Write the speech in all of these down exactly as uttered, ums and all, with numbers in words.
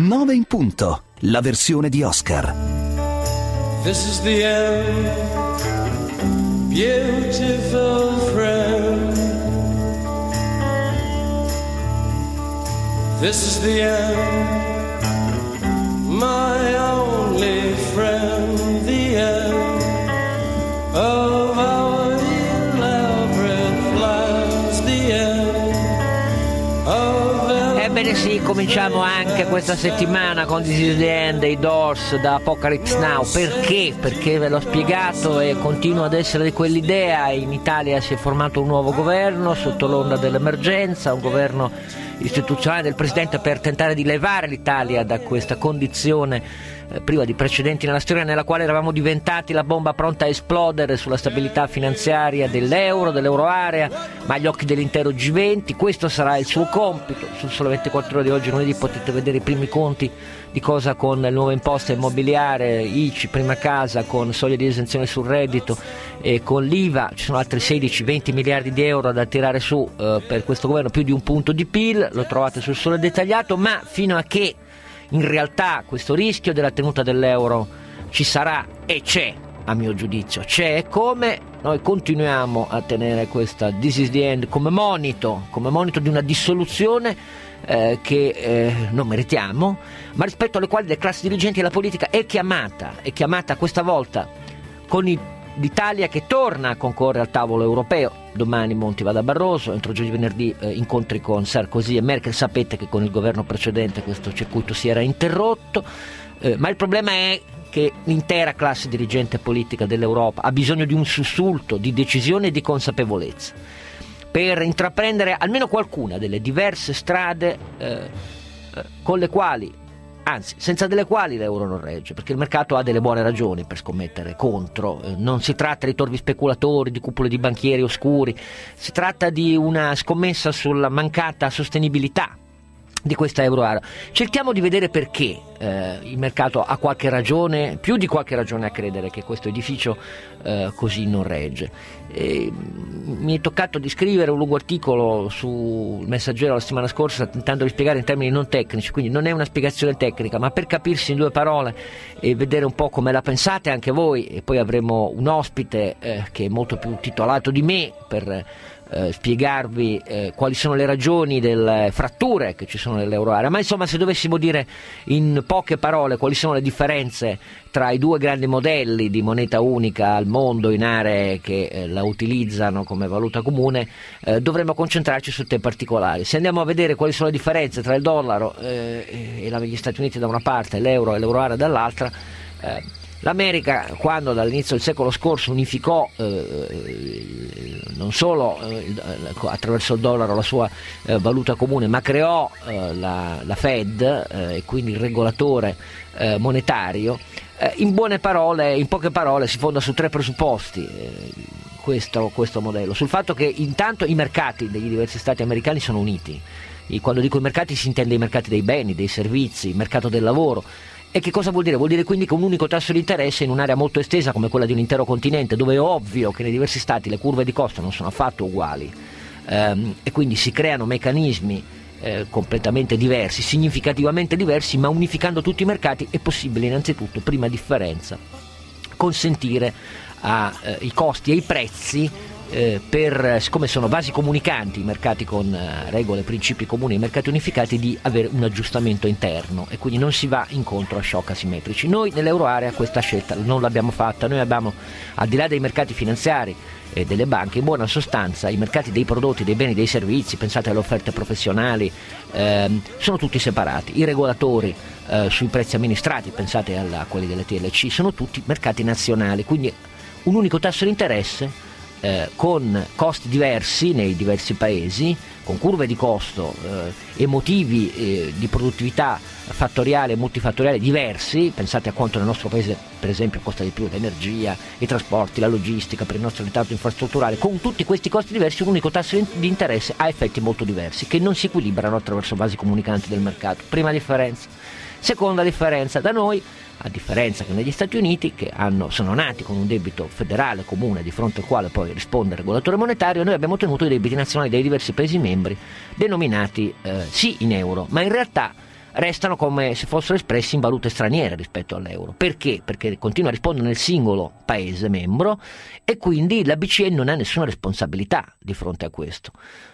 nove in punto, la versione di Oscar. This is the end, beautiful friend. This is the end, my only friend, the end of our elaborate plans, the end of the... Ebbene sì, cominciamo anche questa settimana con This is the End dei Doors da Apocalypse Now. Perché? Perché ve l'ho spiegato e continuo ad essere di quell'idea. In Italia si è formato un nuovo governo sotto l'onda dell'emergenza, un governo istituzionale del Presidente per tentare di levare l'Italia da questa condizione eh, priva di precedenti nella storia, nella quale eravamo diventati la bomba pronta a esplodere sulla stabilità finanziaria dell'euro, dell'euroarea, ma agli occhi dell'intero G venti. Questo sarà il suo compito. Sul Sole ventiquattro Ore di oggi, lunedì, potete vedere i primi conti di cosa con le nuove imposte immobiliare, I C I, prima casa, con soglia di esenzione sul reddito e con l'I V A. Ci sono altri sedici venti miliardi di euro da tirare su eh, per questo governo, più di un punto di P I L, lo trovate sul Sole dettagliato. Ma fino a che in realtà questo rischio della tenuta dell'euro ci sarà, e c'è, a mio giudizio c'è, come noi continuiamo a tenere questa This is the End come monito, come monito di una dissoluzione Eh, che eh, non meritiamo, ma rispetto alle quali le classi dirigenti e la politica è chiamata, è chiamata questa volta con il, l'Italia che torna a concorrere al tavolo europeo. Domani Monti va da Barroso, entro giovedì venerdì eh, incontri con Sarkozy e Merkel. Sapete che con il governo precedente questo circuito si era interrotto, eh, ma il problema è che l'intera classe dirigente politica dell'Europa ha bisogno di un sussulto di decisione e di consapevolezza per intraprendere almeno qualcuna delle diverse strade eh, eh, con le quali, anzi senza delle quali l'euro non regge, perché il mercato ha delle buone ragioni per scommettere contro. Eh, non si tratta di torvi speculatori, di cupole di banchieri oscuri, si tratta di una scommessa sulla mancata sostenibilità di questa euroarea. Cerchiamo di vedere perché eh, il mercato ha qualche ragione, più di qualche ragione a credere che questo edificio eh, così non regge. E, mi è toccato di scrivere un lungo articolo sul Messaggero la settimana scorsa tentando di spiegare in termini non tecnici, quindi non è una spiegazione tecnica, ma per capirsi in due parole e vedere un po' come la pensate anche voi. E poi avremo un ospite eh, che è molto più titolato di me per Eh, spiegarvi eh, quali sono le ragioni delle fratture che ci sono nell'euroarea. Ma insomma, se dovessimo dire in poche parole quali sono le differenze tra i due grandi modelli di moneta unica al mondo in aree che eh, la utilizzano come valuta comune, eh, dovremmo concentrarci su temi particolari. Se andiamo a vedere quali sono le differenze tra il dollaro eh, e la, gli Stati Uniti da una parte, l'euro e l'euroarea dall'altra, eh, l'America, quando dall'inizio del secolo scorso unificò eh, non solo eh, attraverso il dollaro la sua eh, valuta comune, ma creò eh, la, la Fed eh, e quindi il regolatore eh, monetario, eh, in buone parole, in poche parole, si fonda su tre presupposti eh, questo, questo modello: sul fatto che intanto i mercati degli diversi stati americani sono uniti. E quando dico i mercati si intende i mercati dei beni, dei servizi, il mercato del lavoro. E che cosa vuol dire? Vuol dire quindi che un unico tasso di interesse in un'area molto estesa come quella di un intero continente, dove è ovvio che nei diversi stati le curve di costo non sono affatto uguali, ehm, e quindi si creano meccanismi eh, completamente diversi, significativamente diversi, ma unificando tutti i mercati è possibile innanzitutto, prima differenza, consentire ai costi e ai prezzi, Eh, per, siccome sono vasi comunicanti i mercati con eh, regole e principi comuni, i mercati unificati, di avere un aggiustamento interno e quindi non si va incontro a shock asimmetrici. Noi nell'euroarea questa scelta non l'abbiamo fatta. Noi abbiamo, al di là dei mercati finanziari e delle banche, in buona sostanza i mercati dei prodotti, dei beni, dei servizi, pensate alle offerte professionali, ehm, sono tutti separati. I regolatori eh, sui prezzi amministrati, pensate a quelli delle T L C, sono tutti mercati nazionali, quindi un unico tasso di interesse Eh, con costi diversi nei diversi paesi, con curve di costo eh, e motivi eh, di produttività fattoriale e multifattoriale diversi. Pensate a quanto nel nostro paese per esempio costa di più l'energia, i trasporti, la logistica per il nostro ritardo infrastrutturale. Con tutti questi costi diversi un unico tasso di interesse ha effetti molto diversi che non si equilibrano attraverso vasi comunicanti del mercato. Prima differenza. Seconda differenza: da noi, a differenza che negli Stati Uniti, che hanno, sono nati con un debito federale comune di fronte al quale poi risponde il regolatore monetario, noi abbiamo tenuto i debiti nazionali dei diversi Paesi membri denominati eh, sì in euro, ma in realtà restano come se fossero espressi in valute straniere rispetto all'euro. Perché? Perché continua a rispondere nel singolo paese membro e quindi la B C E non ha nessuna responsabilità di fronte a questo.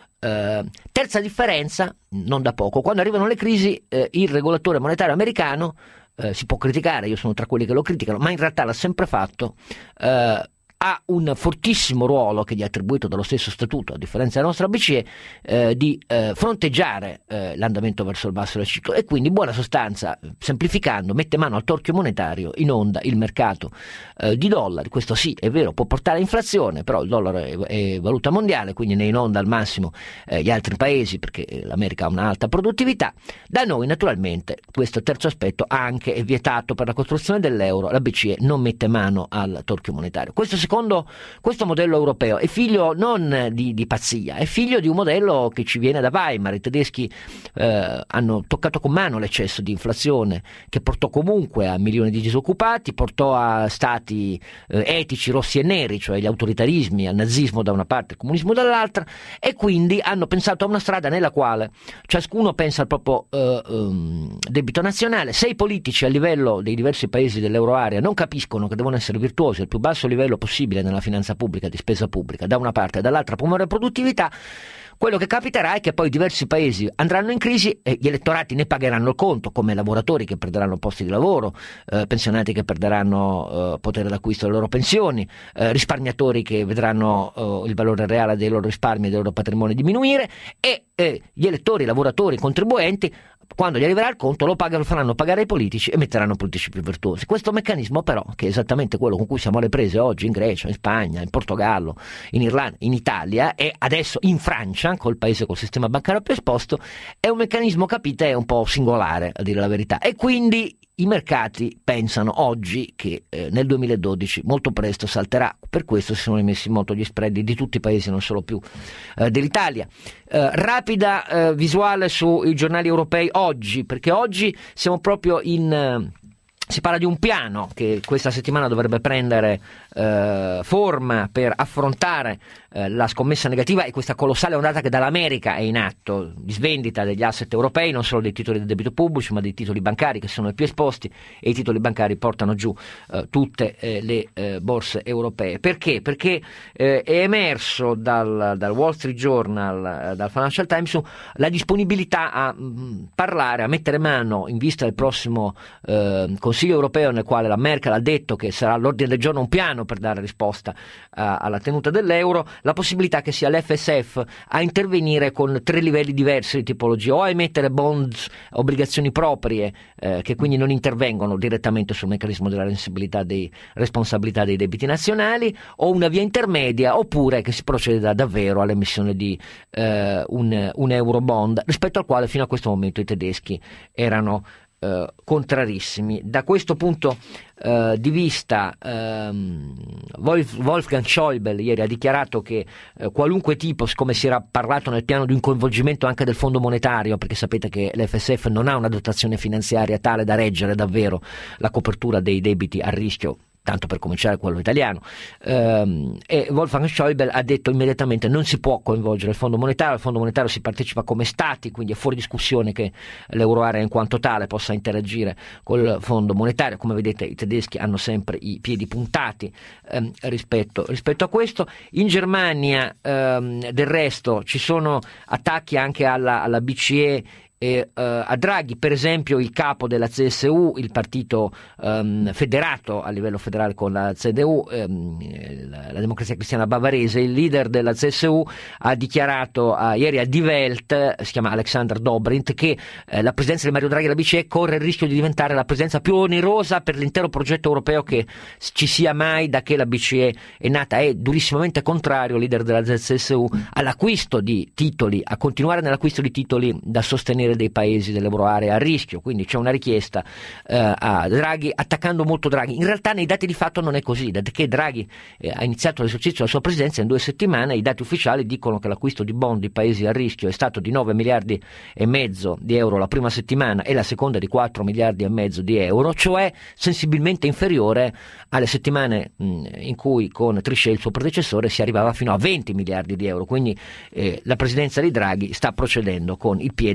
Uh, terza differenza, non da poco, quando arrivano le crisi eh, il regolatore monetario americano eh, si può criticare, io sono tra quelli che lo criticano, ma in realtà l'ha sempre fatto, eh, ha un fortissimo ruolo che gli è attribuito dallo stesso statuto, a differenza della nostra B C E, eh, di eh, fronteggiare eh, l'andamento verso il basso del ciclo e quindi in buona sostanza, semplificando, mette mano al torchio monetario, inonda il mercato eh, di dollari. Questo sì, è vero, può portare a inflazione, però il dollaro è, è valuta mondiale, quindi ne inonda al massimo eh, gli altri paesi perché l'America ha un'alta produttività. Da noi naturalmente questo terzo aspetto anche è vietato per la costruzione dell'euro, la B C E non mette mano al torchio monetario. Questo Secondo questo modello europeo è figlio non di, di pazzia, è figlio di un modello che ci viene da Weimar. I tedeschi eh, hanno toccato con mano l'eccesso di inflazione che portò comunque a milioni di disoccupati, portò a stati eh, etici rossi e neri, cioè gli autoritarismi, al nazismo da una parte e il comunismo dall'altra, e quindi hanno pensato a una strada nella quale ciascuno pensa al proprio eh, um, debito nazionale. Se i politici a livello dei diversi paesi dell'euroarea non capiscono che devono essere virtuosi al più basso livello possibile nella finanza pubblica, di spesa pubblica, da una parte e dall'altra promuovere produttività, quello che capiterà è che poi diversi paesi andranno in crisi e gli elettorati ne pagheranno il conto, come lavoratori che perderanno posti di lavoro, eh, pensionati che perderanno eh, potere d'acquisto delle loro pensioni, eh, risparmiatori che vedranno eh, il valore reale dei loro risparmi e del loro patrimonio diminuire e eh, gli elettori, i lavoratori, i contribuenti, quando gli arriverà il conto lo pagano, faranno pagare ai politici e metteranno politici più virtuosi. Questo meccanismo però, che è esattamente quello con cui siamo alle prese oggi in Grecia, in Spagna, in Portogallo, in Irlanda, in Italia e adesso in Francia, col paese col sistema bancario più esposto, è un meccanismo, capite, un po' singolare a dire la verità, e quindi i mercati pensano oggi che eh, nel duemiladodici molto presto salterà. Per questo si sono rimessi in moto gli spread di tutti i paesi, non solo più eh, dell'Italia. Eh, rapida eh, visuale sui giornali europei oggi, perché oggi siamo proprio in... Eh, si parla di un piano che questa settimana dovrebbe prendere eh, forma per affrontare eh, la scommessa negativa e questa colossale ondata che dall'America è in atto di svendita degli asset europei, non solo dei titoli del debito pubblico ma dei titoli bancari che sono i più esposti, e i titoli bancari portano giù eh, tutte eh, le eh, borse europee. Perché? Perché eh, è emerso dal, dal Wall Street Journal, eh, dal Financial Times, la disponibilità a mh, parlare, a mettere mano in vista del prossimo eh, Consiglio europeo, nel quale la Merkel ha detto che sarà all'ordine del giorno un piano per dare risposta a, alla tenuta dell'euro, la possibilità che sia l'F S F a intervenire con tre livelli diversi di tipologia, o a emettere bonds, obbligazioni proprie eh, che quindi non intervengono direttamente sul meccanismo della rendibilità dei responsabilità dei debiti nazionali, o una via intermedia, oppure che si proceda davvero all'emissione di eh, un, un eurobond, rispetto al quale fino a questo momento i tedeschi erano Uh, contrarissimi. Da questo punto uh, di vista um, Wolf, Wolfgang Schäuble ieri ha dichiarato che uh, qualunque tipo, siccome si era parlato nel piano di un coinvolgimento anche del Fondo Monetario, perché sapete che l'F S F non ha una dotazione finanziaria tale da reggere davvero la copertura dei debiti a rischio, tanto per cominciare quello italiano, ehm, e Wolfgang Schäuble ha detto immediatamente non si può coinvolgere il Fondo Monetario, il Fondo Monetario si partecipa come stati, quindi è fuori discussione che l'euroarea in quanto tale possa interagire col Fondo Monetario. Come vedete i tedeschi hanno sempre i piedi puntati ehm, rispetto, rispetto a questo. In Germania ehm, del resto ci sono attacchi anche alla, alla B C E e uh, a Draghi, per esempio il capo della C S U, il partito um, federato a livello federale con la C D U, um, la, la Democrazia Cristiana Bavarese, il leader della C S U ha dichiarato uh, ieri a Die Welt, si chiama Alexander Dobrindt, che uh, la presidenza di Mario Draghi alla B C E corre il rischio di diventare la presidenza più onerosa per l'intero progetto europeo che ci sia mai da che la B C E è nata. È durissimamente contrario, leader della C S U, all'acquisto di titoli, a continuare nell'acquisto di titoli da sostenere dei paesi dell'euroarea a rischio, quindi c'è una richiesta eh, a Draghi, attaccando molto Draghi. In realtà nei dati di fatto non è così, da che Draghi eh, ha iniziato l'esercizio della sua presidenza in due settimane i dati ufficiali dicono che l'acquisto di bond di paesi a rischio è stato di nove miliardi e mezzo di euro la prima settimana e la seconda di quattro miliardi e mezzo di euro, cioè sensibilmente inferiore alle settimane mh, in cui con Trichet, il suo predecessore, si arrivava fino a venti miliardi di euro, quindi eh, la presidenza di Draghi sta procedendo con il piede leggero.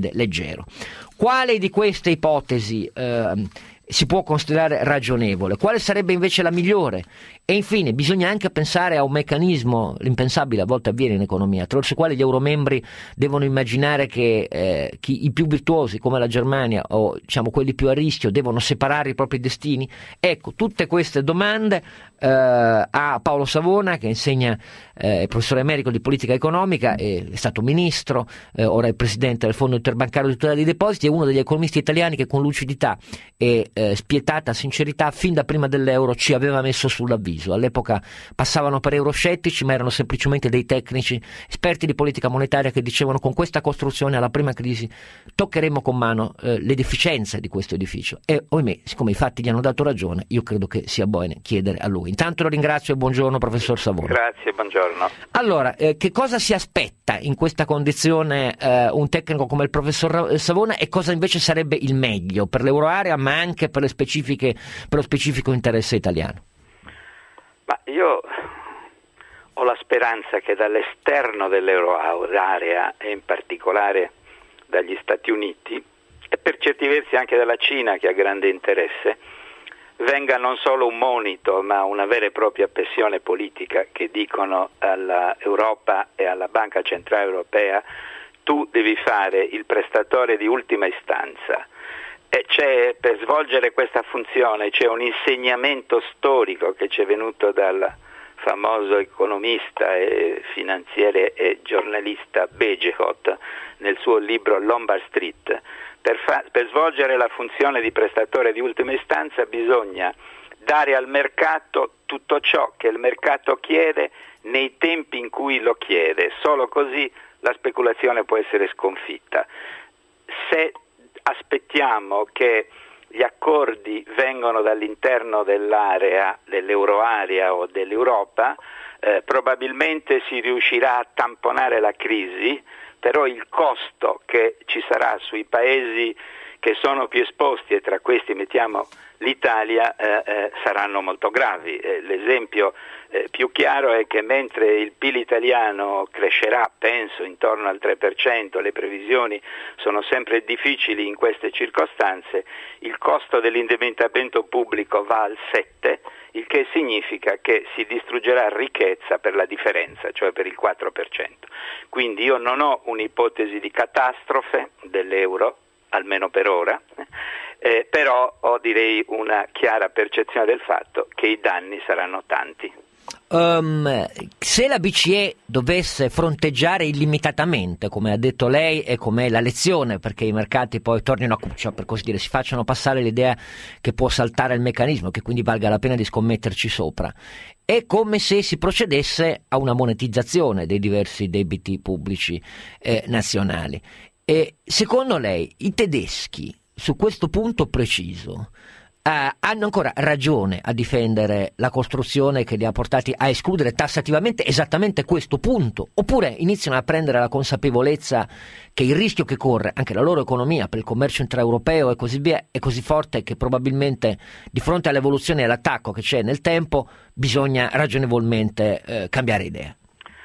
passeggero. Quale di queste ipotesi eh, si può considerare ragionevole? Quale sarebbe invece la migliore? E infine bisogna anche pensare a un meccanismo, l'impensabile a volte avviene in economia, attraverso il quale gli euromembri devono immaginare che eh, chi, i più virtuosi come la Germania o diciamo quelli più a rischio devono separare i propri destini. Ecco, tutte queste domande eh, a Paolo Savona, che insegna, eh, è professore emerico di politica economica, è, è stato ministro, eh, ora è presidente del Fondo Interbancario di Tutela dei Depositi, è uno degli economisti italiani che con lucidità e eh, spietata sincerità fin da prima dell'euro ci aveva messo sull'avviso. All'epoca passavano per euroscettici, ma erano semplicemente dei tecnici esperti di politica monetaria che dicevano: con questa costruzione alla prima crisi toccheremo con mano eh, le deficienze di questo edificio. E ohimè, siccome i fatti gli hanno dato ragione, io credo che sia bene chiedere a lui. Intanto lo ringrazio e buongiorno professor Savona. Grazie, buongiorno. Allora, eh, che cosa si aspetta in questa condizione eh, un tecnico come il professor Savona, e cosa invece sarebbe il meglio per l'euroarea ma anche per le specifiche, per lo specifico interesse italiano? Ma io ho la speranza che dall'esterno dell'euroarea, e in particolare dagli Stati Uniti, e per certi versi anche dalla Cina, che ha grande interesse, venga non solo un monito ma una vera e propria pressione politica, che dicono all'Europa e alla Banca Centrale Europea: tu devi fare il prestatore di ultima istanza. E c'è, per svolgere questa funzione, c'è un insegnamento storico che ci è venuto dal famoso economista e finanziere e giornalista Bagehot nel suo libro Lombard Street. Per, fa- per svolgere la funzione di prestatore di ultima istanza bisogna dare al mercato tutto ciò che il mercato chiede nei tempi in cui lo chiede. Solo così la speculazione può essere sconfitta. Se aspettiamo che gli accordi vengano dall'interno dell'area, dell'euroarea o dell'Europa, eh, probabilmente si riuscirà a tamponare la crisi, però il costo che ci sarà sui paesi che sono più esposti, e tra questi mettiamo l'Italia, eh, eh, saranno molto gravi. Eh, l'esempio eh, più chiaro è che mentre il P I L italiano crescerà, penso, intorno al tre per cento, le previsioni sono sempre difficili in queste circostanze, il costo dell'indebitamento pubblico va al sette per cento, il che significa che si distruggerà ricchezza per la differenza, cioè per il quattro per cento. Quindi io non ho un'ipotesi di catastrofe dell'euro, almeno per ora, eh, però ho, direi, una chiara percezione del fatto che i danni saranno tanti. Um, se la B C E dovesse fronteggiare illimitatamente, come ha detto lei, e com'è la lezione, perché i mercati poi tornino a cuccia, per così dire, si facciano passare l'idea che può saltare il meccanismo, che quindi valga la pena di scommetterci sopra, è come se si procedesse a una monetizzazione dei diversi debiti pubblici eh, nazionali. E secondo lei i tedeschi su questo punto preciso Uh, hanno ancora ragione a difendere la costruzione che li ha portati a escludere tassativamente esattamente questo punto, oppure iniziano a prendere la consapevolezza che il rischio che corre anche la loro economia per il commercio intraeuropeo e così via è così forte che probabilmente di fronte all'evoluzione e all'attacco che c'è nel tempo bisogna ragionevolmente uh, cambiare idea?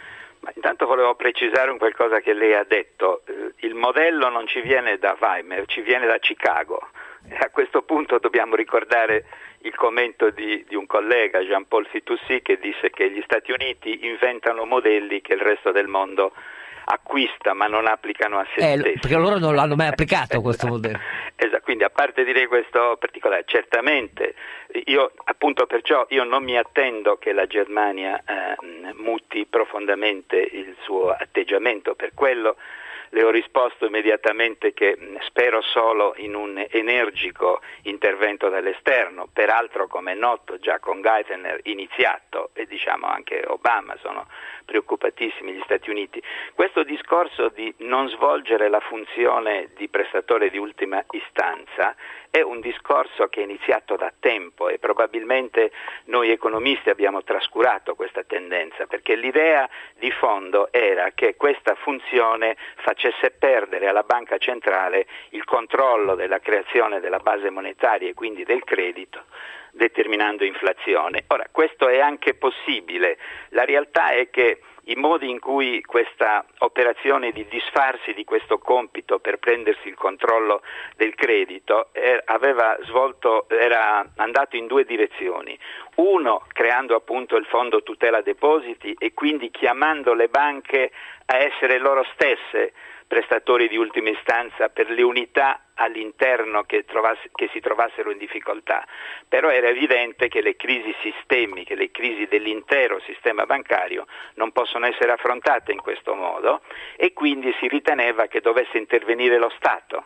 Ma intanto volevo precisare un qualcosa che lei ha detto. Il modello non ci viene da Weimar, ci viene da Chicago. A questo punto dobbiamo ricordare il commento di, di un collega, Jean-Paul Fitoussi, che disse che gli Stati Uniti inventano modelli che il resto del mondo acquista ma non applicano a se eh, stessi. Perché loro non l'hanno mai applicato questo modello. Esatto, quindi a parte dire questo particolare, certamente io appunto perciò io non mi attendo che la Germania eh, muti profondamente il suo atteggiamento, per quello le ho risposto immediatamente che spero solo in un energico intervento dall'esterno, peraltro come è noto già con Geithner iniziato, e diciamo anche Obama, sono preoccupatissimi gli Stati Uniti. Questo discorso di non svolgere la funzione di prestatore di ultima istanza è un discorso che è iniziato da tempo e probabilmente noi economisti abbiamo trascurato questa tendenza, perché l'idea di fondo era che questa funzione facesse perdere alla banca centrale il controllo della creazione della base monetaria e quindi del credito, determinando inflazione. Ora, questo è anche possibile, la realtà è che i modi in cui questa operazione di disfarsi di questo compito per prendersi il controllo del credito eh, aveva svolto, era andato in due direzioni. Uno, creando appunto il fondo tutela depositi e quindi chiamando le banche a essere loro stesse prestatori di ultima istanza per le unità all'interno che, trovasse, che si trovassero in difficoltà. Però era evidente che le crisi sistemiche, le crisi dell'intero sistema bancario non possono essere affrontate in questo modo e quindi si riteneva che dovesse intervenire lo Stato.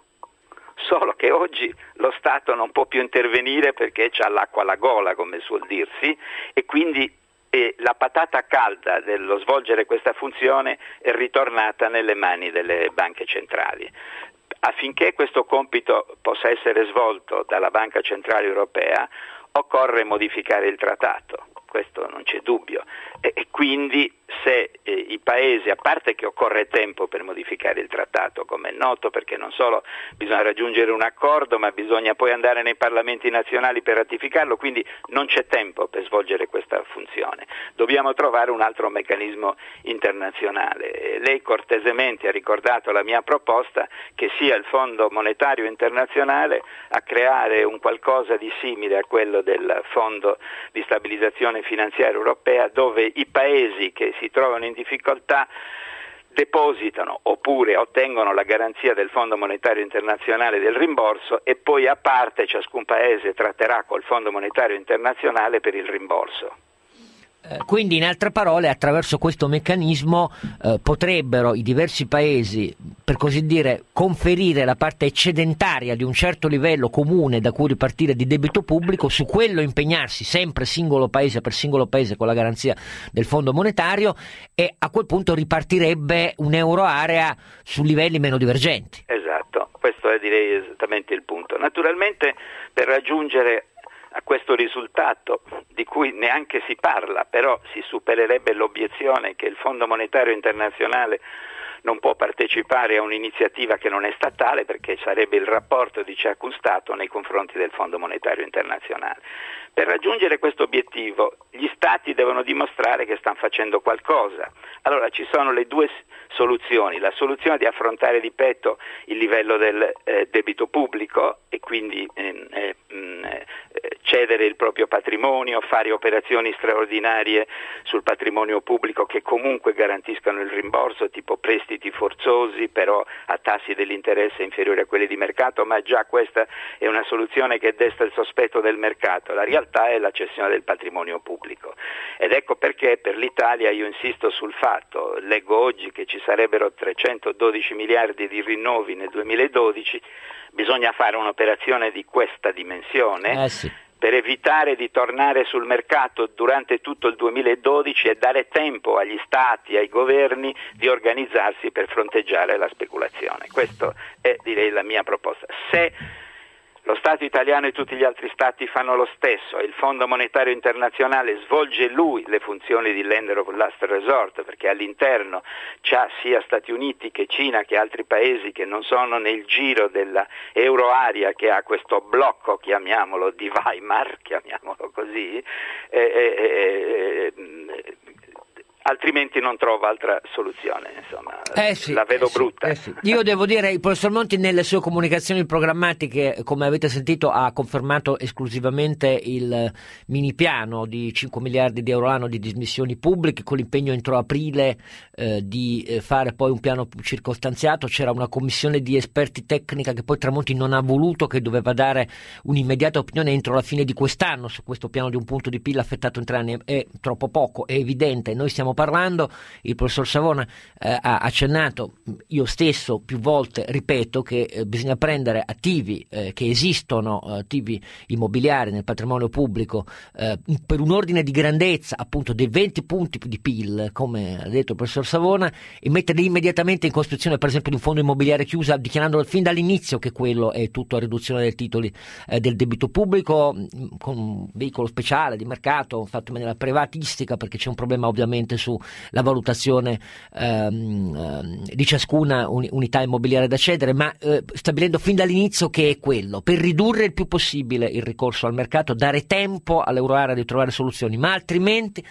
Solo che oggi lo Stato non può più intervenire perché c'ha l'acqua alla gola, come suol dirsi, e quindi e la patata calda dello svolgere questa funzione è ritornata nelle mani delle banche centrali. Affinché questo compito possa essere svolto dalla Banca Centrale Europea occorre modificare il trattato, questo non c'è dubbio, e, e quindi se eh, i paesi, a parte che occorre tempo per modificare il trattato, come è noto, perché non solo bisogna raggiungere un accordo, ma bisogna poi andare nei parlamenti nazionali per ratificarlo, quindi non c'è tempo per svolgere questa funzione. Dobbiamo trovare un altro meccanismo internazionale. Lei cortesemente ha ricordato la mia proposta che sia il Fondo Monetario Internazionale a creare un qualcosa di simile a quello del Fondo di Stabilizzazione Finanziaria Europea, dove i paesi che si trovano in difficoltà depositano oppure ottengono la garanzia del Fondo Monetario Internazionale del rimborso e poi a parte ciascun paese tratterà col Fondo Monetario Internazionale per il rimborso. Quindi, in altre parole, attraverso questo meccanismo eh, potrebbero i diversi paesi, per così dire, conferire la parte eccedentaria di un certo livello comune da cui ripartire di debito pubblico, su quello impegnarsi sempre singolo paese per singolo paese con la garanzia del Fondo Monetario, e a quel punto ripartirebbe un'euroarea su livelli meno divergenti. Esatto, questo è direi esattamente il punto. Naturalmente, per raggiungere a questo risultato, di cui neanche si parla, però si supererebbe l'obiezione che il Fondo Monetario Internazionale non può partecipare a un'iniziativa che non è statale, perché sarebbe il rapporto di ciascun Stato nei confronti del Fondo Monetario Internazionale. Per raggiungere questo obiettivo gli Stati devono dimostrare che stanno facendo qualcosa. Allora ci sono le due soluzioni: la soluzione di affrontare di petto il livello del eh, debito pubblico e quindi eh, eh, cedere il proprio patrimonio, fare operazioni straordinarie sul patrimonio pubblico che comunque garantiscano il rimborso, tipo prestiti forzosi però a tassi dell'interesse inferiori a quelli di mercato, ma già questa è una soluzione che desta il sospetto del mercato. La realtà è la cessione del patrimonio pubblico, ed ecco perché per l'Italia io insisto sul fatto, leggo oggi che ci sarebbero trecentododici miliardi di rinnovi nel duemiladodici, bisogna fare un'operazione di questa dimensione eh sì. per evitare di tornare sul mercato durante tutto il duemiladodici e dare tempo agli Stati, ai governi di organizzarsi per fronteggiare la speculazione. Questa è, direi, la mia proposta. Se lo Stato italiano e tutti gli altri Stati fanno lo stesso e il Fondo Monetario Internazionale svolge lui le funzioni di lender of last resort, perché all'interno c'ha sia Stati Uniti che Cina che altri paesi che non sono nel giro della euroarea, che ha questo blocco, chiamiamolo di Weimar, chiamiamolo così, eh, eh, eh, altrimenti non trovo altra soluzione, insomma, eh sì, la vedo eh sì, brutta. Eh sì. Io devo dire, il professor Monti nelle sue comunicazioni programmatiche, come avete sentito, ha confermato esclusivamente il mini piano di cinque miliardi di euro l'anno di dismissioni pubbliche, con l'impegno entro aprile eh, di eh, fare poi un piano più circostanziato. C'era una commissione di esperti tecnica che poi Tremonti non ha voluto, che doveva dare un'immediata opinione entro la fine di quest'anno su questo piano di un punto di P I L affettato in tre anni. È troppo poco, è evidente. Noi stiamo parlando, il professor Savona eh, ha accennato, io stesso più volte ripeto che eh, bisogna prendere attivi eh, che esistono, eh, attivi immobiliari nel patrimonio pubblico eh, per un ordine di grandezza appunto dei venti punti di P I L, come ha detto il professor Savona, e metterli immediatamente in costruzione, per esempio, di un fondo immobiliare chiuso, dichiarando fin dall'inizio che quello è tutto a riduzione dei titoli eh, del debito pubblico, con un veicolo speciale di mercato fatto in maniera privatistica, perché c'è un problema ovviamente sulla valutazione ehm, di ciascuna un, unità immobiliare da cedere, ma eh, stabilendo fin dall'inizio che è quello, per ridurre il più possibile il ricorso al mercato, dare tempo all'euroarea di trovare soluzioni, ma altrimenti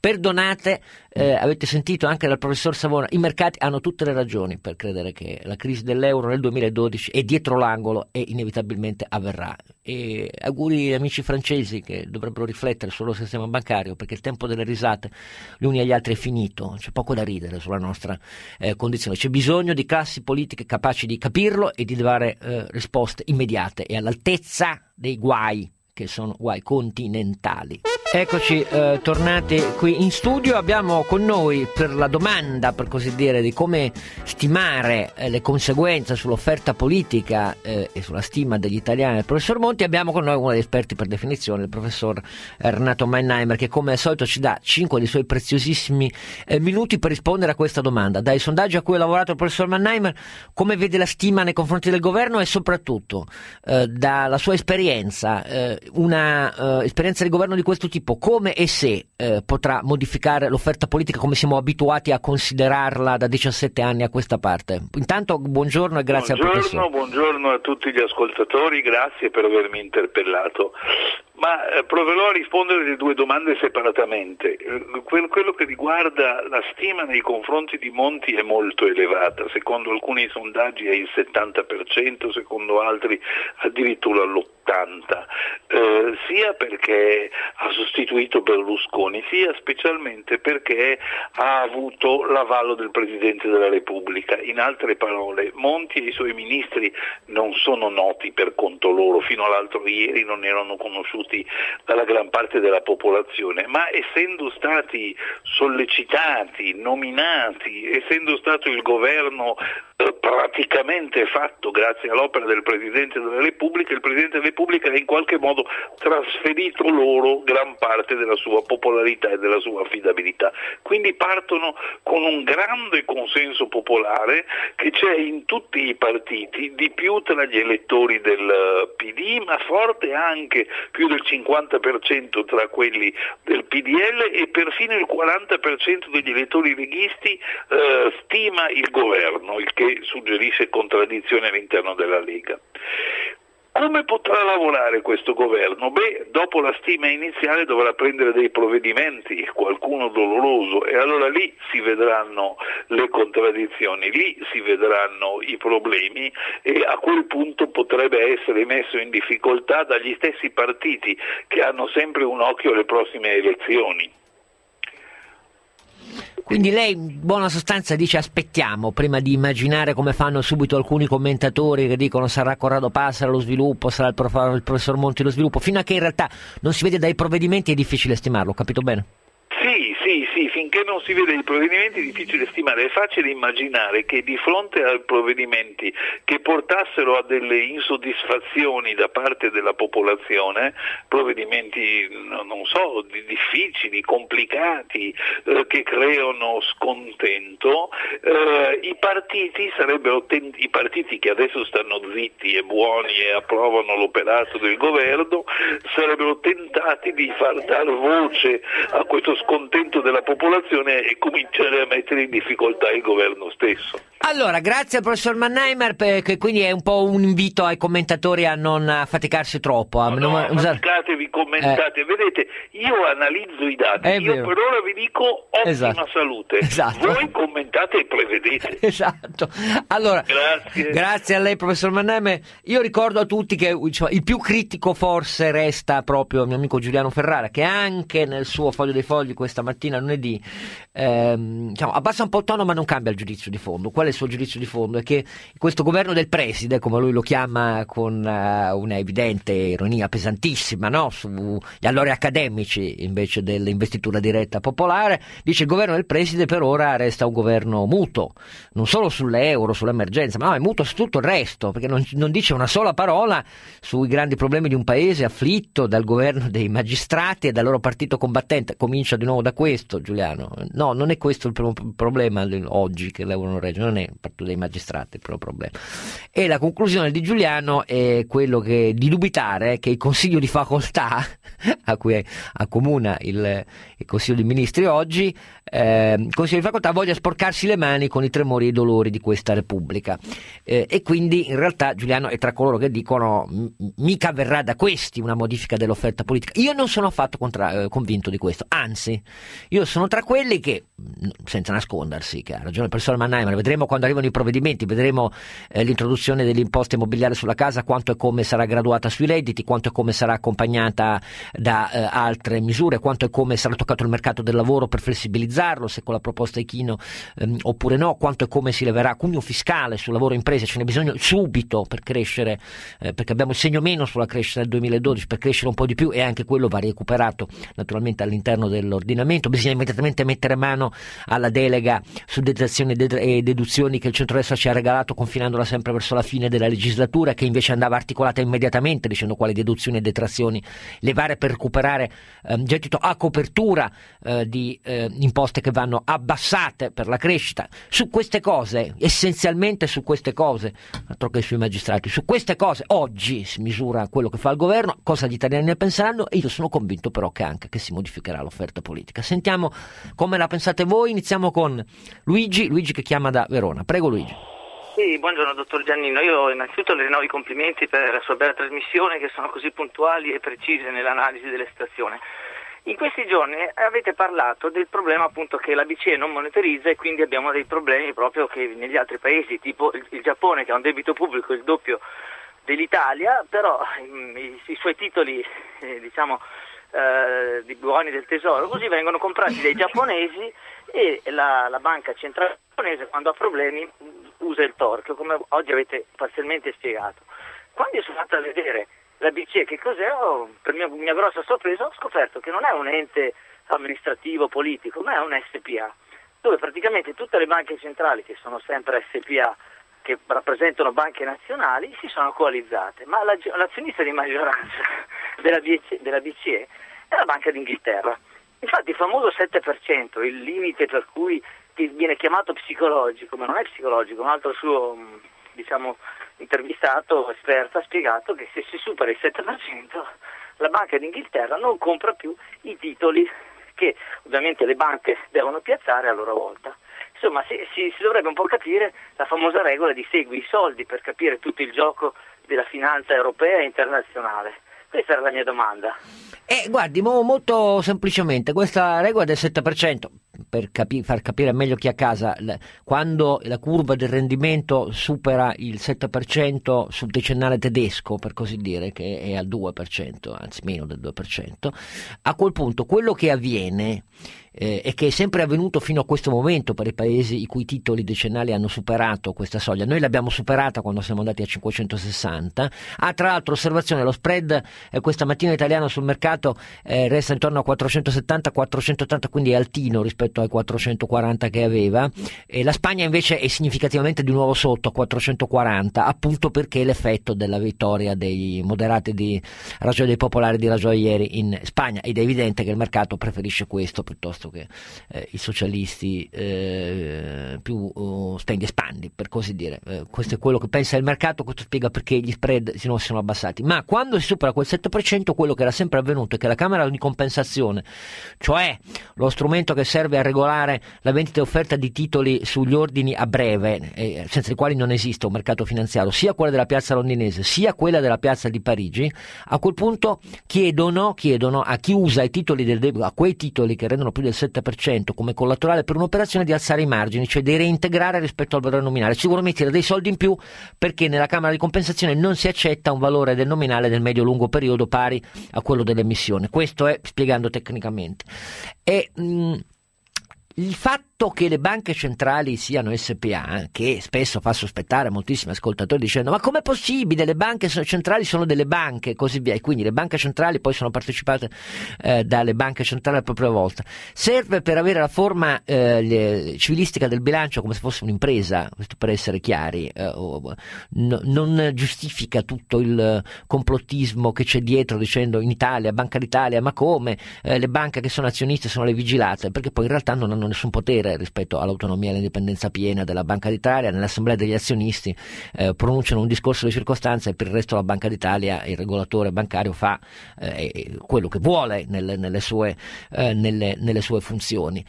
Perdonate, eh, avete sentito anche dal professor Savona, i mercati hanno tutte le ragioni per credere che la crisi dell'euro nel duemiladodici è dietro l'angolo e inevitabilmente avverrà. E auguri agli amici francesi che dovrebbero riflettere sul loro sistema bancario, perché il tempo delle risate gli uni agli altri è finito, c'è poco da ridere sulla nostra eh, condizione, c'è bisogno di classi politiche capaci di capirlo e di dare eh, risposte immediate e all'altezza dei guai, che sono guai continentali. Eccoci eh, tornati qui in studio, abbiamo con noi per la domanda, per così dire, di come stimare eh, le conseguenze sull'offerta politica eh, e sulla stima degli italiani del professor Monti, abbiamo con noi uno degli esperti per definizione, il professor Renato Mannheimer, che come al solito ci dà cinque dei suoi preziosissimi eh, minuti per rispondere a questa domanda. Dai sondaggi a cui ha lavorato il professor Mannheimer, come vede la stima nei confronti del governo e soprattutto eh, dalla sua esperienza, eh, una eh, esperienza di governo di questo tipo, come e se eh, potrà modificare l'offerta politica come siamo abituati a considerarla da diciassette anni a questa parte. Intanto buongiorno e grazie buongiorno, al professore. Buongiorno a tutti gli ascoltatori, grazie per avermi interpellato. Ma eh, proverò a rispondere alle due domande separatamente. Eh, quello che riguarda la stima nei confronti di Monti è molto elevata, secondo alcuni sondaggi è il settanta per cento, secondo altri addirittura l'ottanta per cento, eh, sia perché ha sostituito Berlusconi, sia specialmente perché ha avuto l'avallo del Presidente della Repubblica. In altre parole, Monti e i suoi ministri non sono noti per conto loro, fino all'altro ieri non erano conosciuti dalla gran parte della popolazione, ma essendo stati sollecitati, nominati, essendo stato il governo eh, praticamente fatto grazie all'opera del Presidente della Repubblica, il Presidente della Repubblica ha in qualche modo trasferito loro gran parte della sua popolarità e della sua affidabilità. Quindi partono con un grande consenso popolare che c'è in tutti i partiti, di più tra gli elettori del P D, ma forte anche più del cinquanta per cento tra quelli del P D L e perfino il quaranta per cento degli elettori leghisti eh, stima il governo, il che suggerisce contraddizioni all'interno della Lega. Come potrà lavorare questo governo? Beh, dopo la stima iniziale dovrà prendere dei provvedimenti, qualcuno doloroso, e allora lì si vedranno le contraddizioni, lì si vedranno i problemi e a quel punto potrebbe essere messo in difficoltà dagli stessi partiti che hanno sempre un occhio alle prossime elezioni. Quindi lei in buona sostanza dice aspettiamo prima di immaginare come fanno subito alcuni commentatori che dicono sarà Corrado Passera lo sviluppo, sarà il, prof- il professor Monti lo sviluppo, fino a che in realtà non si vede dai provvedimenti è difficile stimarlo, capito bene? Sì, sì, sì, finché non si vede i provvedimenti è difficile stimare, è facile immaginare che di fronte a provvedimenti che portassero a delle insoddisfazioni da parte della popolazione, provvedimenti non so, difficili, complicati, eh, che creano scontento, eh, i partiti sarebbero ten- i partiti che adesso stanno zitti e buoni e approvano l'operato del governo sarebbero tentati di far dar voce a questo scontento della popolazione e cominciare a mettere in difficoltà il governo stesso. Allora, grazie al professor Mannheimer, perché quindi è un po' un invito ai commentatori a non affaticarsi troppo. A no, non no, usare... affaticatevi, commentate. Eh. Vedete, io analizzo i dati, è io vero. per ora vi dico ottima esatto. salute, esatto. Voi commentate e prevedete. Esatto. Allora, grazie. grazie a lei professor Mannheimer. Io ricordo a tutti che diciamo, il più critico forse resta proprio il mio amico Giuliano Ferrara, che anche nel suo Foglio dei Fogli questa mattina, lunedì, ehm, diciamo, abbassa un po' il tono ma non cambia il giudizio di fondo. Qual è il suo giudizio di fondo? È che questo governo del preside, come lui lo chiama con uh, una evidente ironia pesantissima, no? Sugli allori accademici invece dell'investitura diretta popolare, dice il governo del preside per ora resta un governo muto, non solo sull'euro, sull'emergenza, ma no, è muto su tutto il resto, perché non, non dice una sola parola sui grandi problemi di un paese afflitto dal governo dei magistrati e dal loro partito combattente. Comincia di nuovo da questo, Giuliano. Giuliano. No, non è questo il primo problema oggi che l'euro non regge, non è fatto dei magistrati il primo problema. E la conclusione di Giuliano è quello che di dubitare che il Consiglio di facoltà a cui accomuna il, il Consiglio dei Ministri oggi, eh, il Consiglio di facoltà voglia sporcarsi le mani con i tremori e i dolori di questa Repubblica, eh, e quindi in realtà Giuliano è tra coloro che dicono mica verrà da questi una modifica dell'offerta politica. Io non sono affatto contra- eh, convinto di questo, anzi io sono tra quelli che, senza nascondersi, che ha ragione il professor Mannheimer, vedremo quando arrivano i provvedimenti, vedremo eh, l'introduzione dell'imposta immobiliare sulla casa, quanto e come sarà graduata sui redditi, quanto e come sarà accompagnata da eh, altre misure, quanto e come sarà toccato il mercato del lavoro per flessibilizzarlo, se con la proposta Ichino ehm, oppure no, quanto e come si leverà cuneo fiscale sul lavoro e imprese, ce n'è bisogno subito per crescere, eh, perché abbiamo il segno meno sulla crescita del duemiladodici, per crescere un po' di più, e anche quello va recuperato naturalmente all'interno dell'ordinamento. Bisogna immediatamente mettere mano alla delega su detrazioni e deduzioni che il centrodestra ci ha regalato, confinandola sempre verso la fine della legislatura, che invece andava articolata immediatamente dicendo quali deduzioni e detrazioni levare per recuperare eh, gettito a copertura eh, di eh, imposte che vanno abbassate per la crescita. Su queste cose, essenzialmente su queste cose, altro che sui magistrati, su queste cose oggi si misura quello che fa il governo, cosa gli italiani ne penseranno, e io sono convinto però che anche che si modificherà l'offerta politica. Sentiamo come la pensate voi. Iniziamo con Luigi, Luigi che chiama da Verona. Prego Luigi. Sì, buongiorno dottor Giannino, io innanzitutto le rinnovo i complimenti per la sua bella trasmissione, che sono così puntuali e precise nell'analisi della situazione. In questi giorni avete parlato del problema appunto che la B C E non monetarizza e quindi abbiamo dei problemi proprio che negli altri paesi, tipo il, il Giappone, che ha un debito pubblico il doppio dell'Italia, però i, i suoi titoli eh, diciamo eh, di buoni del tesoro così vengono comprati dai giapponesi, e la, la banca centrale giapponese quando ha problemi usa il torchio, come oggi avete parzialmente spiegato. Quando io sono andato a vedere la B C E che cos'è, oh, per mia, mia grossa sorpresa ho scoperto che non è un ente amministrativo politico, ma è un S P A, dove praticamente tutte le banche centrali, che sono sempre S P A, che rappresentano banche nazionali, si sono coalizzate, ma la, l'azionista di maggioranza della B C E, della B C E è la Banca d'Inghilterra. Infatti il famoso sette per cento, il limite per cui viene chiamato psicologico, ma non è psicologico, un altro suo diciamo intervistato esperto ha spiegato che se si supera il sette per cento la Banca d'Inghilterra non compra più i titoli che ovviamente le banche devono piazzare a loro volta. Insomma si, si, si dovrebbe un po' capire la famosa regola di segui i soldi per capire tutto il gioco della finanza europea e internazionale. Questa era la mia domanda. Eh, guardi, mo, molto semplicemente, questa regola del sette per cento, per capi- far capire meglio chi a casa, l- quando la curva del rendimento supera il sette per cento sul decennale tedesco, per così dire, che è al due per cento, anzi meno del due per cento, a quel punto quello che avviene eh, e che è sempre avvenuto fino a questo momento per i paesi i cui titoli decennali hanno superato questa soglia, noi l'abbiamo superata quando siamo andati a cinquecentosessanta. Ah, tra l'altro, osservazione, lo spread eh, questa mattina italiano sul mercato eh, resta intorno a quattrocentosettanta quattrocentottanta, quindi è altino rispetto ai quattrocentoquaranta che aveva, e la Spagna invece è significativamente di nuovo sotto a quattrocentoquaranta, appunto perché l'effetto della vittoria dei moderati di Rajoy, dei popolari di Rajoy ieri in Spagna, ed è evidente che il mercato preferisce questo piuttosto che eh, i socialisti eh, più uh, spendi e spandi, per così dire. Eh, questo è quello che pensa il mercato, questo spiega perché gli spread si non si sono abbassati. Ma quando si supera quel sette per cento, quello che era sempre avvenuto è che la Camera di compensazione, cioè lo strumento che serve a regolare la vendita e offerta di titoli sugli ordini a breve, eh, senza i quali non esiste un mercato finanziario, sia quella della piazza londinese sia quella della piazza di Parigi, a quel punto chiedono, chiedono a chi usa i titoli del debito, a quei titoli che rendono più del sette per cento come collaterale per un'operazione, di alzare i margini, cioè di reintegrare rispetto al valore nominale. Ci vuole mettere dei soldi in più perché nella Camera di compensazione non si accetta un valore del nominale del medio-lungo periodo pari a quello dell'emissione. Questo è spiegando tecnicamente. E mh, il fatto fatto che le banche centrali siano S P A, che spesso fa sospettare moltissimi ascoltatori dicendo ma com'è possibile, le banche centrali sono delle banche e così via, e quindi le banche centrali poi sono partecipate eh, dalle banche centrali a propria volta, serve per avere la forma eh, le, civilistica del bilancio come se fosse un'impresa, questo per essere chiari, eh, o, no, non giustifica tutto il complottismo che c'è dietro dicendo in Italia, Banca d'Italia, ma come eh, le banche che sono azioniste sono le vigilate, perché poi in realtà non hanno nessun potere rispetto all'autonomia e all'indipendenza piena della Banca d'Italia. Nell'assemblea degli azionisti eh, pronunciano un discorso di circostanza e per il resto la Banca d'Italia, il regolatore bancario, fa eh, quello che vuole nelle, nelle, sue, eh, nelle, nelle sue funzioni.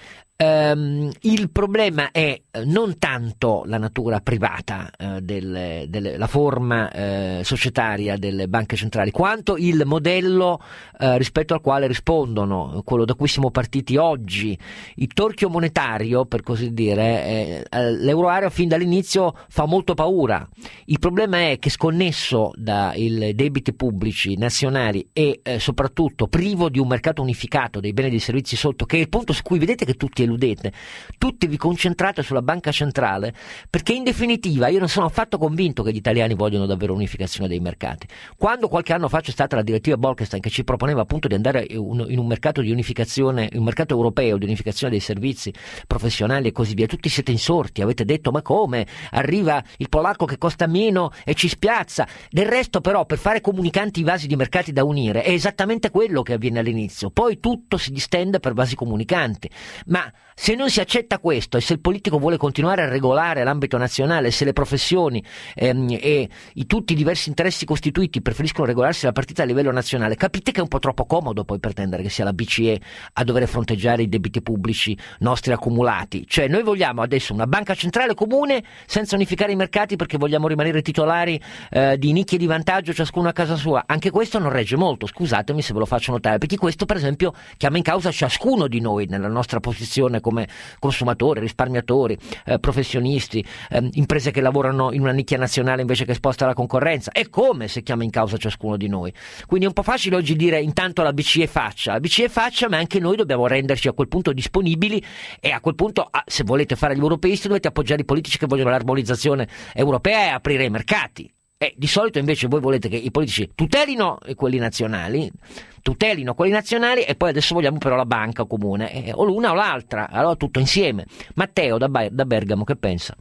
Um, il problema è non tanto la natura privata, uh, del, del, la forma uh, societaria delle banche centrali, quanto il modello uh, rispetto al quale rispondono, quello da cui siamo partiti oggi. Il torchio monetario, per così dire, eh, l'euroarea fin dall'inizio fa molto paura. Il problema è che sconnesso dai debiti pubblici nazionali e eh, soprattutto privo di un mercato unificato dei beni e dei servizi sotto, che è il punto su cui vedete che tutti eludete, tutti vi concentrate sulla banca centrale, perché in definitiva io non sono affatto convinto che gli italiani vogliono davvero unificazione dei mercati. Quando qualche anno fa c'è stata la direttiva Bolkestein che ci proponeva appunto di andare in un mercato di unificazione, un mercato europeo di unificazione dei servizi professionali e così via, tutti siete insorti, avete detto ma come, arriva il polacco che costa meno e ci spiazza. Del resto però per fare comunicanti i vasi di mercati da unire è esattamente quello che avviene all'inizio, poi tutto si distende per vasi comunicanti. Ma se non si accetta questo e se il politico vuole continuare a regolare l'ambito nazionale, se le professioni ehm, e i, tutti i diversi interessi costituiti preferiscono regolarsi la partita a livello nazionale, capite che è un po' troppo comodo poi pretendere che sia la B C E a dover fronteggiare i debiti pubblici nostri accumulati. Cioè noi vogliamo adesso una banca centrale comune senza unificare i mercati perché vogliamo rimanere titolari eh, di nicchie di vantaggio ciascuno a casa sua. Anche questo non regge molto, scusatemi se ve lo faccio notare, perché questo per esempio chiama in causa ciascuno di noi nella nostra posizione come consumatori, risparmiatori, eh, professionisti, eh, imprese che lavorano in una nicchia nazionale invece che esposta alla concorrenza. E come se chiama in causa ciascuno di noi? Quindi è un po' facile oggi dire intanto la B C E faccia, la B C E faccia, ma anche noi dobbiamo renderci a quel punto disponibili e a quel punto, ah, se volete fare gli europeisti dovete appoggiare i politici che vogliono l'armonizzazione europea e aprire i mercati. E di solito invece voi volete che i politici tutelino quelli nazionali, tutelino quelli nazionali e poi adesso vogliamo però la banca comune, eh, o l'una o l'altra, allora tutto insieme. Matteo da, ba- da Bergamo, che pensa?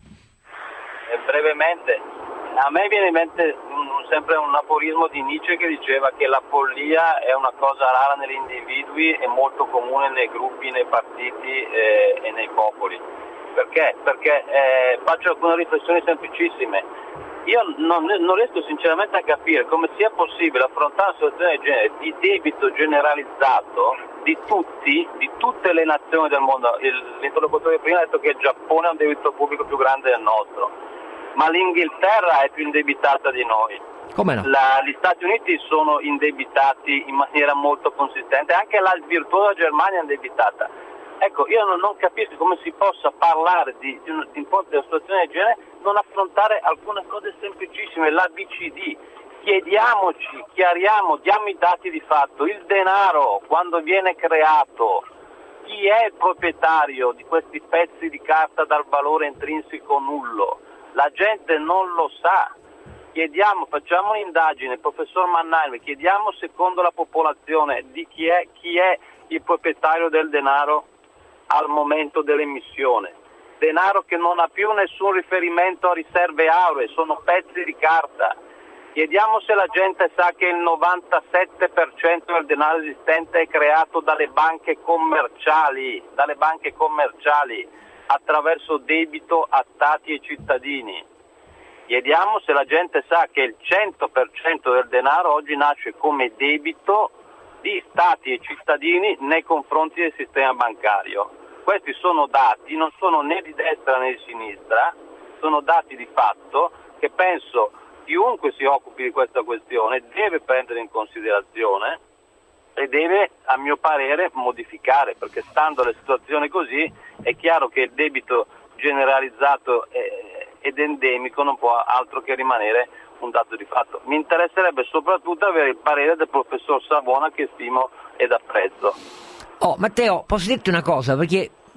Eh, brevemente, a me viene in mente un, sempre un aforismo di Nietzsche che diceva che la follia è una cosa rara negli individui e molto comune nei gruppi, nei partiti eh, e nei popoli. Perché? Perché eh, faccio alcune riflessioni semplicissime. Io non, non riesco sinceramente a capire come sia possibile affrontare una situazione del genere di debito generalizzato di tutti, di tutte le nazioni del mondo. Il, l'interlocutore prima ha detto che il Giappone ha un debito pubblico più grande del nostro, ma l'Inghilterra è più indebitata di noi. Come no? La, gli Stati Uniti sono indebitati in maniera molto consistente, anche la virtuosa Germania è indebitata. Ecco, io non, non capisco come si possa parlare di, di, un, di una situazione del genere, non affrontare alcune cose semplicissime, l'A B C D. Chiediamoci, chiariamo, diamo i dati di fatto. Il denaro, quando viene creato, chi è il proprietario di questi pezzi di carta dal valore intrinseco nullo? La gente non lo sa. Chiediamo, facciamo un'indagine, professor Mannheim, chiediamo secondo la popolazione di chi è, chi è il proprietario del denaro al momento dell'emissione. Denaro che non ha più nessun riferimento a riserve auree, sono pezzi di carta. Chiediamo se la gente sa che il novantasette per cento del denaro esistente è creato dalle banche commerciali, dalle banche commerciali attraverso debito a stati e cittadini. Chiediamo se la gente sa che il cento per cento del denaro oggi nasce come debito di stati e cittadini nei confronti del sistema bancario. Questi sono dati, non sono né di destra né di sinistra, sono dati di fatto che penso chiunque si occupi di questa questione deve prendere in considerazione e deve, a mio parere, modificare, perché stando alle situazioni così è chiaro che il debito generalizzato ed endemico non può altro che rimanere un dato di fatto. Mi interesserebbe soprattutto avere il parere del professor Savona, che stimo ed apprezzo. Oh, Matteo, posso dirti una cosa, perché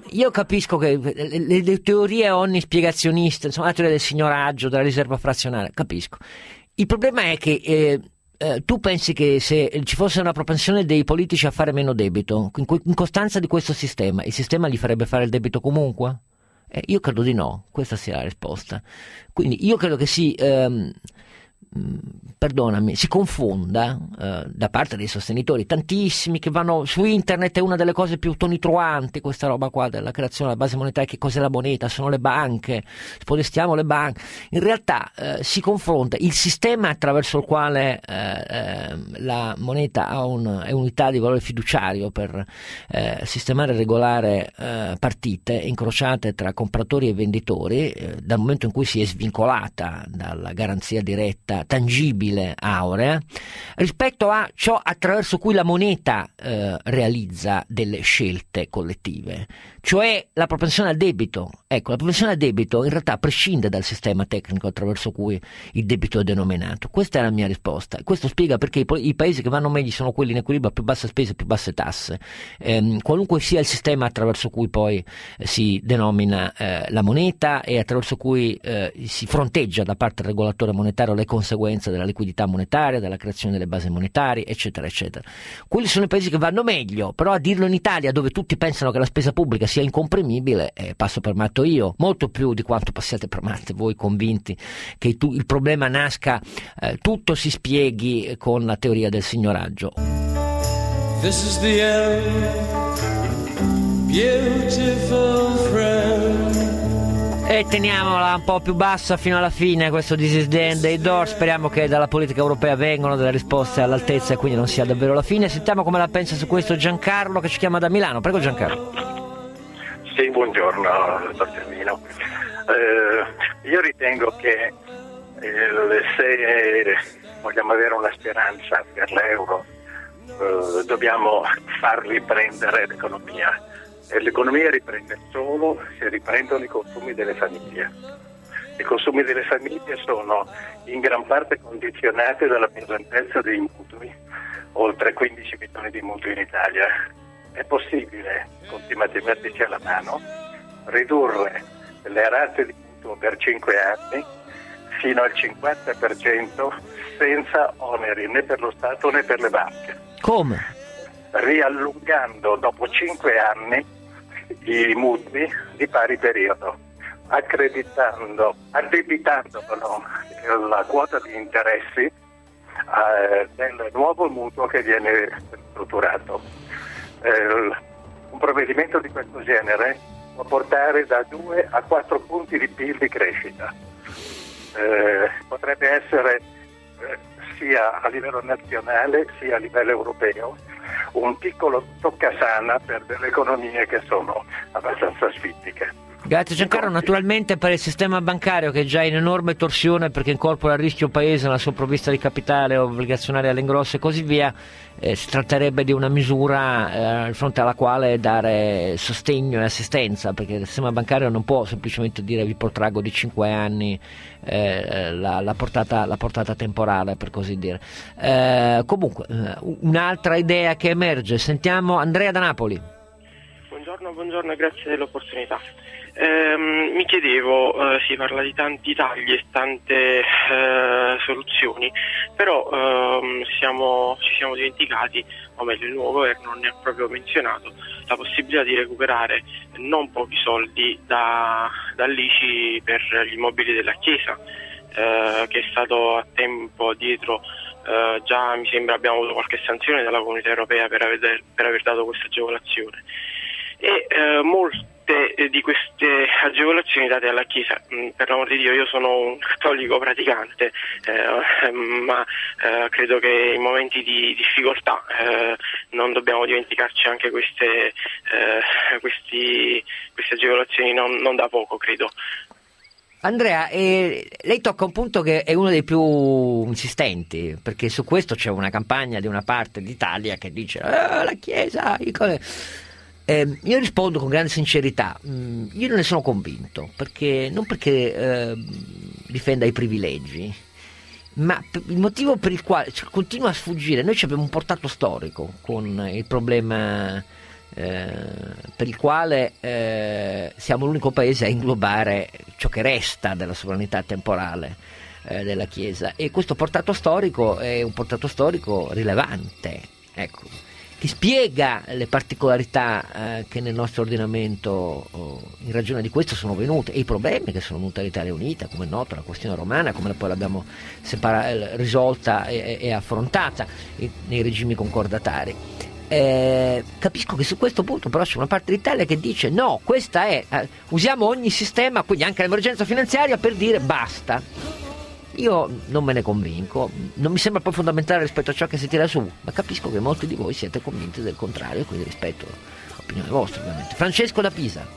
io capisco che le, le, le teorie onnispiegazioniste, insomma la teoria del signoraggio, della riserva frazionaria, capisco. Il problema è che eh, eh, tu pensi che se ci fosse una propensione dei politici a fare meno debito, in, in costanza di questo sistema, il sistema gli farebbe fare il debito comunque? Eh, io credo di no, questa sia la risposta. Quindi io credo che si... Ehm, perdonami, si confonda eh, da parte dei sostenitori, tantissimi che vanno su internet, è una delle cose più tonitruanti questa roba qua della creazione della base monetaria. Che cos'è la moneta? Sono le banche, spodestiamo le banche. In realtà eh, si confronta il sistema attraverso il quale eh, eh, la moneta ha un, è unità di valore fiduciario per eh, sistemare e regolare eh, partite incrociate tra compratori e venditori, eh, dal momento in cui si è svincolata dalla garanzia diretta tangibile aurea, rispetto a ciò attraverso cui la moneta eh, realizza delle scelte collettive, cioè la propensione al debito. Ecco, la propensione al debito in realtà prescinde dal sistema tecnico attraverso cui il debito è denominato. Questa è la mia risposta. Questo spiega perché i, i paesi che vanno meglio sono quelli in equilibrio a più basse spese e più basse tasse, ehm, qualunque sia il sistema attraverso cui poi eh, si denomina eh, la moneta e attraverso cui eh, si fronteggia da parte del regolatore monetario le conseguenze della liquidità monetaria, della creazione delle basi monetarie, eccetera, eccetera. Quelli sono i paesi che vanno meglio, però a dirlo in Italia, dove tutti pensano che la spesa pubblica sia incomprimibile, eh, passo per matto io, molto più di quanto passiate per matte voi convinti che tu, il problema nasca, eh, tutto si spieghi con la teoria del signoraggio. This is the end, beautiful friend. E teniamola un po' più bassa fino alla fine, questo This is the end dei Doors. Speriamo che dalla politica europea vengano delle risposte all'altezza e quindi non sia davvero la fine. Sentiamo come la pensa su questo Giancarlo, che ci chiama da Milano. Prego Giancarlo. Sì, buongiorno dottor Giannino. Eh, io ritengo che eh, se vogliamo avere una speranza per l'euro eh, dobbiamo farli prendere l'economia. E l'economia riprende solo se riprendono i consumi delle famiglie. I consumi delle famiglie sono in gran parte condizionati dalla pesantezza dei mutui, oltre quindici milioni di mutui in Italia. È possibile, con i matematici alla mano, ridurre le rate di mutuo per cinque anni fino al cinquanta per cento senza oneri né per lo Stato né per le banche. Come? Riallungando dopo cinque anni i mutui di pari periodo, accreditando, addebitando no, la quota di interessi eh, del nuovo mutuo che viene strutturato. Eh, un provvedimento di questo genere può portare da due a quattro punti di P I L di crescita. Eh, potrebbe essere eh, sia a livello nazionale sia a livello europeo un piccolo toccasana per delle economie che sono abbastanza asfittiche. Grazie Giancarlo. Naturalmente per il sistema bancario, che è già in enorme torsione perché incorpora il rischio paese nella sua provvista di capitale, obbligazionaria all'ingrosso e così via, eh, si tratterebbe di una misura eh, di fronte alla quale dare sostegno e assistenza, perché il sistema bancario non può semplicemente dire vi protraggo di cinque anni eh, la, la, portata, la portata temporale, per così dire. Eh, comunque eh, un'altra idea che emerge, sentiamo Andrea da Napoli. Buongiorno, buongiorno e grazie dell'opportunità. Eh, mi chiedevo, eh, si parla di tanti tagli e tante eh, soluzioni, però eh, siamo, ci siamo dimenticati, o meglio il nuovo governo non ne ha proprio menzionato, la possibilità di recuperare non pochi soldi da, dall'I C I per gli immobili della Chiesa, eh, che è stato a tempo dietro, eh, già mi sembra abbiamo avuto qualche sanzione dalla Comunità Europea per aver, per aver dato questa agevolazione. E eh, molte di queste agevolazioni date alla Chiesa, per l'amor di Dio, io sono un cattolico praticante, eh, ma eh, credo che in momenti di difficoltà eh, non dobbiamo dimenticarci anche queste, eh, questi, queste agevolazioni non, non da poco, credo. Andrea, eh, lei tocca un punto che è uno dei più insistenti, perché su questo c'è una campagna di una parte d'Italia che dice ah, la Chiesa... Eh, io rispondo con grande sincerità, mm, io non ne sono convinto, perché non perché eh, difenda i privilegi, ma p- il motivo per il quale cioè, continua a sfuggire. Noi ci abbiamo un portato storico con il problema eh, per il quale eh, siamo l'unico paese a inglobare ciò che resta della sovranità temporale eh, della Chiesa, e questo portato storico è un portato storico rilevante, ecco, che spiega le particolarità eh, che nel nostro ordinamento oh, in ragione di questo sono venute, e i problemi che sono venuti all'Italia Unita, come è noto, la questione romana, come poi l'abbiamo separa- risolta e, e affrontata in, nei regimi concordatari. Eh, capisco che su questo punto però c'è una parte d'Italia che dice no, questa è, eh, usiamo ogni sistema, quindi anche l'emergenza finanziaria, per dire basta. Io non me ne convinco, non mi sembra poi fondamentale rispetto a ciò che si tira su, ma capisco che molti di voi siete convinti del contrario, quindi rispetto l'opinione vostra, ovviamente. Francesco da Pisa.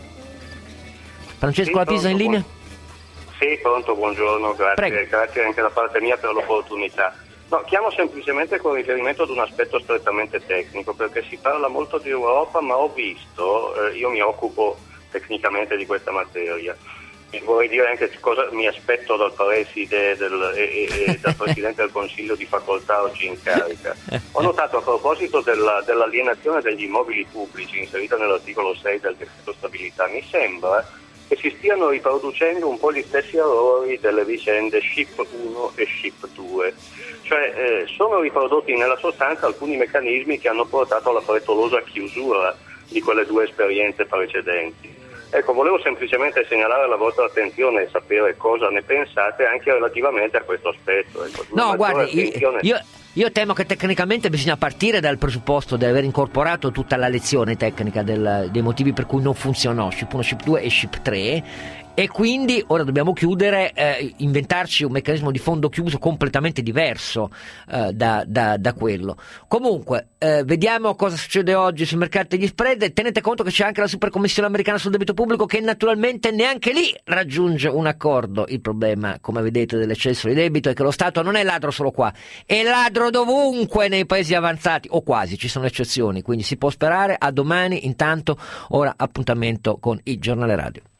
Francesco sì, da Pisa in linea? Sì, pronto, buongiorno, grazie, grazie anche da parte mia per l'opportunità. No, chiamo semplicemente con riferimento ad un aspetto strettamente tecnico, perché si parla molto di Europa, ma ho visto, eh, io mi occupo tecnicamente di questa materia, e vorrei dire anche cosa mi aspetto dal preside del, e, e, e dal Presidente del Consiglio di facoltà oggi in carica. Ho notato, a proposito della, dell'alienazione degli immobili pubblici inserita nell'articolo sei del decreto stabilità, mi sembra che si stiano riproducendo un po' gli stessi errori delle vicende S C I P uno e S C I P due, cioè eh, sono riprodotti nella sostanza alcuni meccanismi che hanno portato alla frettolosa chiusura di quelle due esperienze precedenti. Ecco, volevo semplicemente segnalare la vostra attenzione e sapere cosa ne pensate anche relativamente a questo aspetto. Ecco, no, guardi, io, io, io temo che tecnicamente bisogna partire dal presupposto di aver incorporato tutta la lezione tecnica del, dei motivi per cui non funzionò S C I P uno, S C I P due e S C I P tre, e quindi ora dobbiamo chiudere, eh, inventarci un meccanismo di fondo chiuso completamente diverso eh, da, da, da quello. Comunque, eh, vediamo cosa succede oggi sui mercati degli spread. Tenete conto che c'è anche la Supercommissione americana sul debito pubblico, che naturalmente neanche lì raggiunge un accordo. Il problema, come vedete, dell'eccesso di debito è che lo Stato non è ladro solo qua, è ladro dovunque nei paesi avanzati, o quasi, ci sono eccezioni, quindi si può sperare. A domani. Intanto ora appuntamento con il Giornale Radio.